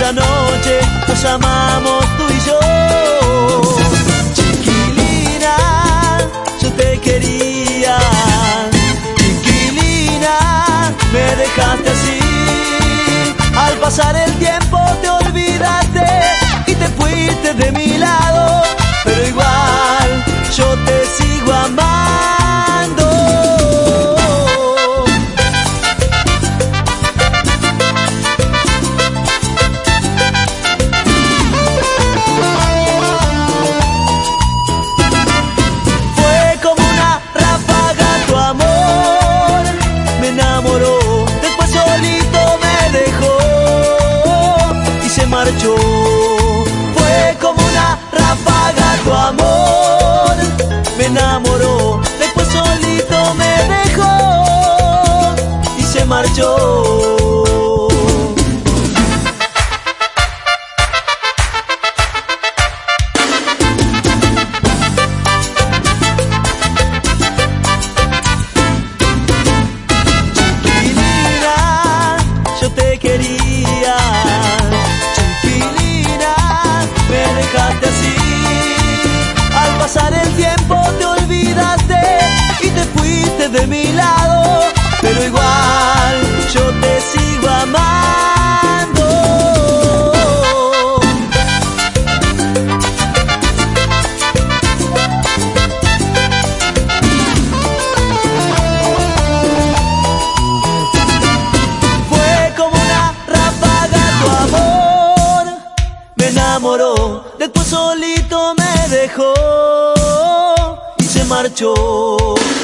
esa noche nos amamos tú y yo. Chiquilina, yo te quería. Chiquilina, me dejaste así. Al pasar el tiempo te olvidaste y te fuiste de mi lado, pero igual yo te sigo amando. Fue como una ráfaga tu amor, me enamoró, después solito me dejó y se marchó. Fue como una ráfaga tu amor, me enamoró, después solito me dejó y se marchó. Chiquilina, yo te quería. Chiquilina, me dejaste así. Al pasar el tiempo te olvidaste y te fuiste de mi lado, pero igual yo te sigo amando. Fue como una ráfaga tu amor, me enamoró, después solito me dejó y se marchó.